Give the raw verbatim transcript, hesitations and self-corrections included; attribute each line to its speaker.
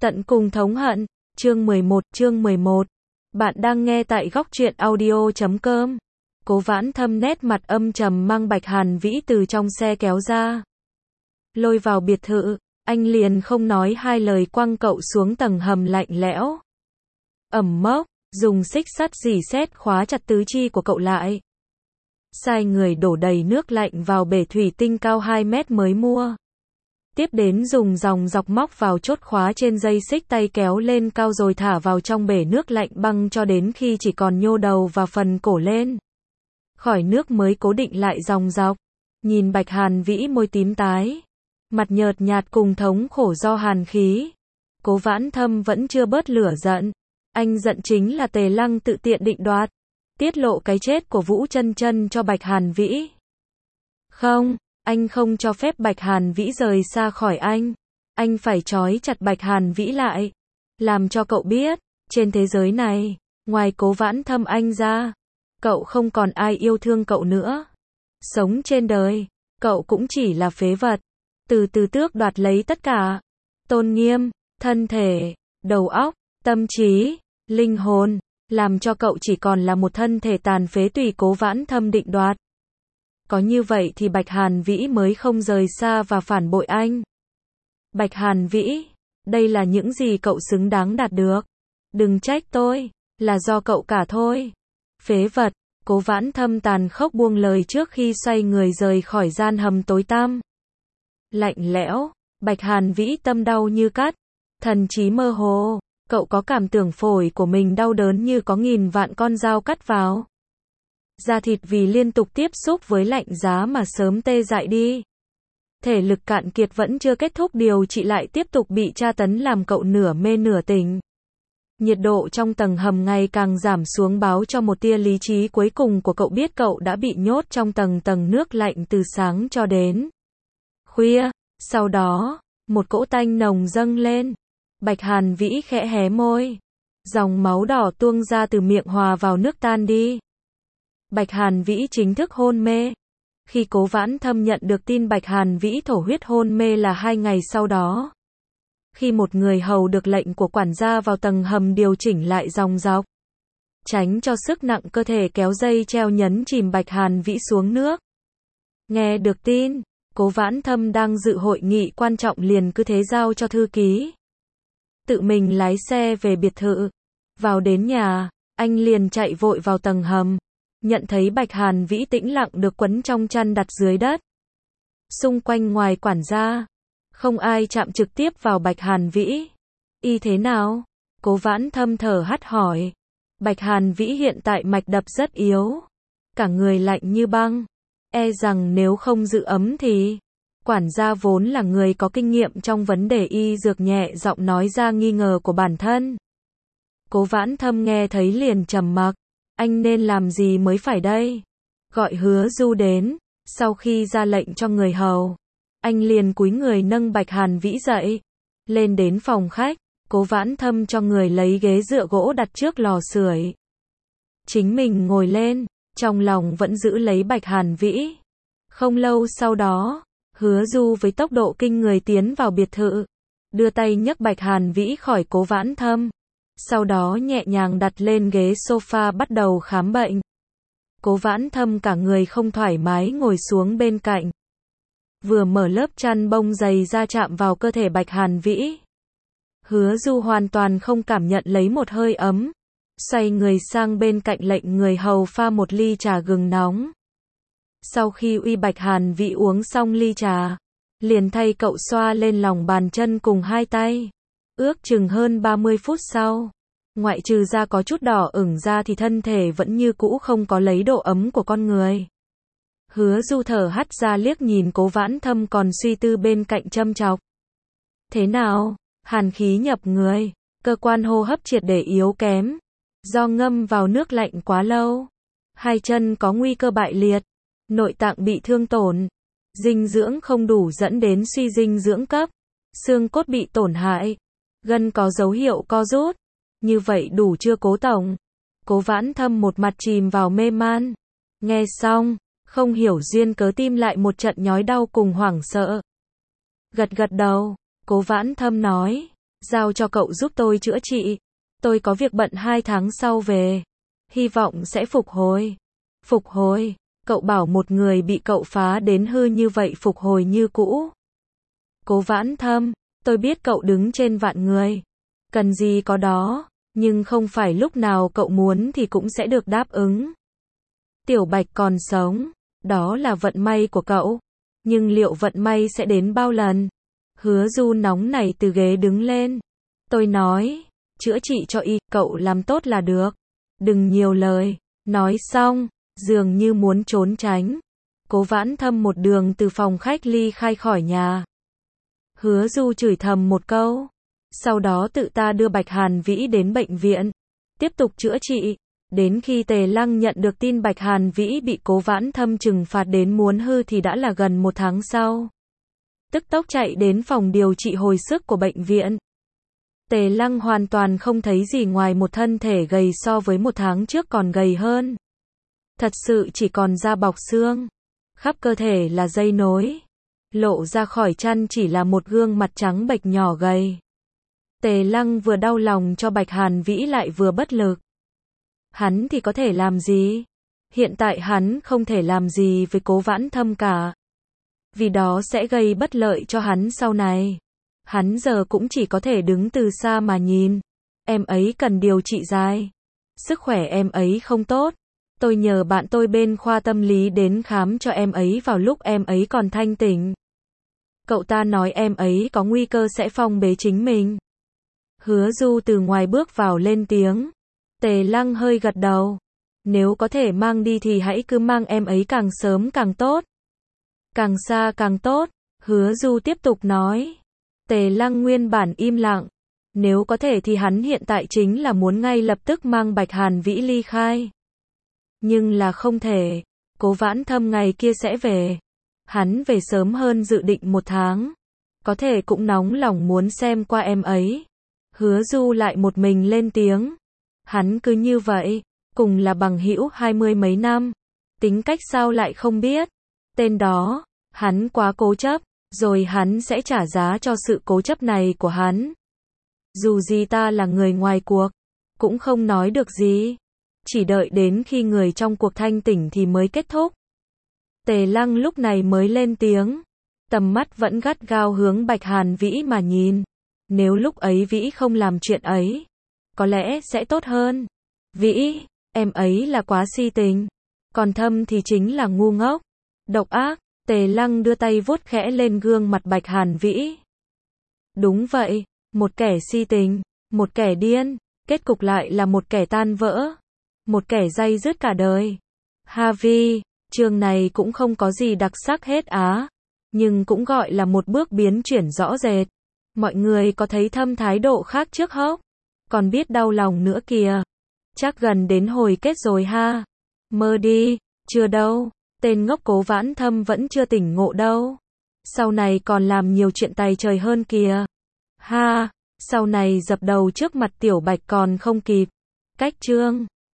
Speaker 1: Tận cùng thống hận, chương mười một, chương mười một. Bạn đang nghe tại góc truyện audio chấm com. Cố Vãn Thâm nét mặt âm trầm mang Bạch Hàn Vĩ từ trong xe kéo ra. Lôi vào biệt thự, anh liền không nói hai lời quăng cậu xuống tầng hầm lạnh lẽo. Ầm mốc, dùng xích sắt rỉ sét khóa chặt tứ chi của cậu lại. Sai người đổ đầy nước lạnh vào bể thủy tinh cao hai mét mới mua. Tiếp đến dùng dòng dọc móc vào chốt khóa trên dây xích tay kéo lên cao rồi thả vào trong bể nước lạnh băng cho đến khi chỉ còn nhô đầu và phần cổ lên. Khỏi nước mới cố định lại dòng dọc. Nhìn Bạch Hàn Vĩ môi tím tái, mặt nhợt nhạt cùng thống khổ do hàn khí. Cố Vãn Thâm vẫn chưa bớt lửa giận. Anh giận chính là Tề Lăng tự tiện định đoạt, tiết lộ cái chết của Vũ Chân Chân cho Bạch Hàn Vĩ. Không, anh không cho phép Bạch Hàn Vĩ rời xa khỏi anh. Anh phải trói chặt Bạch Hàn Vĩ lại. Làm cho cậu biết, trên thế giới này, ngoài Cố Vãn Thâm anh ra, cậu không còn ai yêu thương cậu nữa. Sống trên đời, cậu cũng chỉ là phế vật. Từ từ tước đoạt lấy tất cả. Tôn nghiêm, thân thể, đầu óc, tâm trí, linh hồn, làm cho cậu chỉ còn là một thân thể tàn phế tùy Cố Vãn Thâm định đoạt. Có như vậy thì Bạch Hàn Vĩ mới không rời xa và phản bội anh. Bạch Hàn Vĩ, đây là những gì cậu xứng đáng đạt được. Đừng trách tôi, là do cậu cả thôi. Phế vật, Cố Vãn Thâm tàn khốc buông lời trước khi xoay người rời khỏi gian hầm tối tăm. Lạnh lẽo, Bạch Hàn Vĩ tâm đau như cắt, thần trí mơ hồ, cậu có cảm tưởng phổi của mình đau đớn như có nghìn vạn con dao cắt vào. Da thịt vì liên tục tiếp xúc với lạnh giá mà sớm tê dại đi. Thể lực cạn kiệt vẫn chưa kết thúc điều trị lại tiếp tục bị tra tấn làm cậu nửa mê nửa tỉnh. Nhiệt độ trong tầng hầm ngày càng giảm xuống báo cho một tia lý trí cuối cùng của cậu biết cậu đã bị nhốt trong tầng tầng nước lạnh từ sáng cho đến khuya. Sau đó, một cỗ tanh nồng dâng lên. Bạch Hàn Vĩ khẽ hé môi. Dòng máu đỏ tuôn ra từ miệng hòa vào nước tan đi. Bạch Hàn Vĩ chính thức hôn mê. Khi Cố Vãn Thâm nhận được tin Bạch Hàn Vĩ thổ huyết hôn mê là hai ngày sau đó. Khi một người hầu được lệnh của quản gia vào tầng hầm điều chỉnh lại dòng dọc, tránh cho sức nặng cơ thể kéo dây treo nhấn chìm Bạch Hàn Vĩ xuống nước. Nghe được tin, Cố Vãn Thâm đang dự hội nghị quan trọng liền cứ thế giao cho thư ký. Tự mình lái xe về biệt thự. Vào đến nhà, anh liền chạy vội vào tầng hầm. Nhận thấy Bạch Hàn Vĩ tĩnh lặng được quấn trong chăn đặt dưới đất. Xung quanh ngoài quản gia, không ai chạm trực tiếp vào Bạch Hàn Vĩ. Y thế nào? Cố Vãn Thâm thở hắt hỏi. Bạch Hàn Vĩ hiện tại mạch đập rất yếu. Cả người lạnh như băng. E rằng nếu không giữ ấm thì... Quản gia vốn là người có kinh nghiệm trong vấn đề y dược nhẹ giọng nói ra nghi ngờ của bản thân. Cố Vãn Thâm nghe thấy liền trầm mặc. Anh nên làm gì mới phải đây? Gọi Hứa Du đến. Sau khi ra lệnh cho người hầu, anh liền cúi người nâng Bạch Hàn Vĩ dậy. Lên đến phòng khách, Cố Vãn Thâm cho người lấy ghế dựa gỗ đặt trước lò sưởi. Chính mình ngồi lên, trong lòng vẫn giữ lấy Bạch Hàn Vĩ. Không lâu sau đó, Hứa Du với tốc độ kinh người tiến vào biệt thự, đưa tay nhấc Bạch Hàn Vĩ khỏi Cố Vãn Thâm. Sau đó nhẹ nhàng đặt lên ghế sofa bắt đầu khám bệnh. Cố Vãn Thâm cả người không thoải mái ngồi xuống bên cạnh. Vừa mở lớp chăn bông dày ra chạm vào cơ thể Bạch Hàn Vĩ. Hứa Du hoàn toàn không cảm nhận lấy một hơi ấm. Xoay người sang bên cạnh lệnh người hầu pha một ly trà gừng nóng. Sau khi uy Bạch Hàn Vĩ uống xong ly trà, liền thay cậu xoa lên lòng bàn chân cùng hai tay. Ước chừng hơn ba mươi phút sau, ngoại trừ da có chút đỏ ửng ra thì thân thể vẫn như cũ không có lấy độ ấm của con người. Hứa Du thở hắt ra liếc nhìn Cố Vãn Thâm còn suy tư bên cạnh châm chọc. Thế nào? Hàn khí nhập người, cơ quan hô hấp triệt để yếu kém, do ngâm vào nước lạnh quá lâu. Hai chân có nguy cơ bại liệt, nội tạng bị thương tổn, dinh dưỡng không đủ dẫn đến suy dinh dưỡng cấp, xương cốt bị tổn hại, gân có dấu hiệu co rút. Như vậy đủ chưa Cố tổng? Cố Vãn Thâm một mặt chìm vào mê man. Nghe xong, không hiểu duyên cớ tim lại một trận nhói đau cùng hoảng sợ. Gật gật đầu, Cố Vãn Thâm nói, giao cho cậu giúp tôi chữa trị. Tôi có việc bận hai tháng sau về. Hy vọng sẽ phục hồi. Phục hồi? Cậu bảo một người bị cậu phá đến hư như vậy phục hồi như cũ. Cố Vãn Thâm, tôi biết cậu đứng trên vạn người. Cần gì có đó, nhưng không phải lúc nào cậu muốn thì cũng sẽ được đáp ứng. Tiểu Bạch còn sống, đó là vận may của cậu. Nhưng liệu vận may sẽ đến bao lần? Hứa Du nóng nảy từ ghế đứng lên. Tôi nói, chữa trị cho y, cậu làm tốt là được. Đừng nhiều lời. Nói xong, dường như muốn trốn tránh. Cố Vãn Thâm một đường từ phòng khách ly khai khỏi nhà. Hứa Du chửi thầm một câu. Sau đó tự ta đưa Bạch Hàn Vĩ đến bệnh viện. Tiếp tục chữa trị. Đến khi Tề Lăng nhận được tin Bạch Hàn Vĩ bị Cố Vãn Thâm trừng phạt đến muốn hư thì đã là gần một tháng sau. Tức tốc chạy đến phòng điều trị hồi sức của bệnh viện. Tề Lăng hoàn toàn không thấy gì ngoài một thân thể gầy so với một tháng trước còn gầy hơn. Thật sự chỉ còn da bọc xương. Khắp cơ thể là dây nối. Lộ ra khỏi chăn chỉ là một gương mặt trắng bệch nhỏ gầy. Tề Lăng vừa đau lòng cho Bạch Hàn Vĩ lại vừa bất lực. Hắn thì có thể làm gì? Hiện tại hắn không thể làm gì với Cố Vãn Thâm cả. Vì đó sẽ gây bất lợi cho hắn sau này. Hắn giờ cũng chỉ có thể đứng từ xa mà nhìn. Em ấy cần điều trị dài. Sức khỏe em ấy không tốt. Tôi nhờ bạn tôi bên khoa tâm lý đến khám cho em ấy vào lúc em ấy còn thanh tỉnh. Cậu ta nói em ấy có nguy cơ sẽ phong bế chính mình. Hứa Du từ ngoài bước vào lên tiếng. Tề Lăng hơi gật đầu. Nếu có thể mang đi thì hãy cứ mang em ấy càng sớm càng tốt. Càng xa càng tốt. Hứa Du tiếp tục nói. Tề Lăng nguyên bản im lặng. Nếu có thể thì hắn hiện tại chính là muốn ngay lập tức mang Bạch Hàn Vĩ ly khai. Nhưng là không thể. Cố Vãn Thâm ngày kia sẽ về. Hắn về sớm hơn dự định một tháng. Có thể cũng nóng lòng muốn xem qua em ấy. Hứa Du lại một mình lên tiếng. Hắn cứ như vậy, cùng là bằng hữu hai mươi mấy năm. Tính cách sao lại không biết. Tên đó, hắn quá cố chấp, rồi hắn sẽ trả giá cho sự cố chấp này của hắn. Dù gì ta là người ngoài cuộc, cũng không nói được gì. Chỉ đợi đến khi người trong cuộc thanh tỉnh thì mới kết thúc. Tề Lăng lúc này mới lên tiếng. Tầm mắt vẫn gắt gao hướng Bạch Hàn Vĩ mà nhìn. Nếu lúc ấy Vĩ không làm chuyện ấy, có lẽ sẽ tốt hơn. Vĩ, em ấy là quá si tình. Còn Thâm thì chính là ngu ngốc. Độc ác. Tề Lăng đưa tay vuốt khẽ lên gương mặt Bạch Hàn Vĩ. Đúng vậy, một kẻ si tình, một kẻ điên, kết cục lại là một kẻ tan vỡ. Một kẻ day dứt cả đời. Harvey, chương này cũng không có gì đặc sắc hết á. Nhưng cũng gọi là một bước biến chuyển rõ rệt. Mọi người có thấy Thâm thái độ khác trước hốc? Còn biết đau lòng nữa kìa. Chắc gần đến hồi kết rồi ha. Mơ đi, chưa đâu. Tên ngốc Cố Vãn Thâm vẫn chưa tỉnh ngộ đâu. Sau này còn làm nhiều chuyện tày trời hơn kìa. Ha, sau này dập đầu trước mặt Tiểu Bạch còn không kịp. Cách chương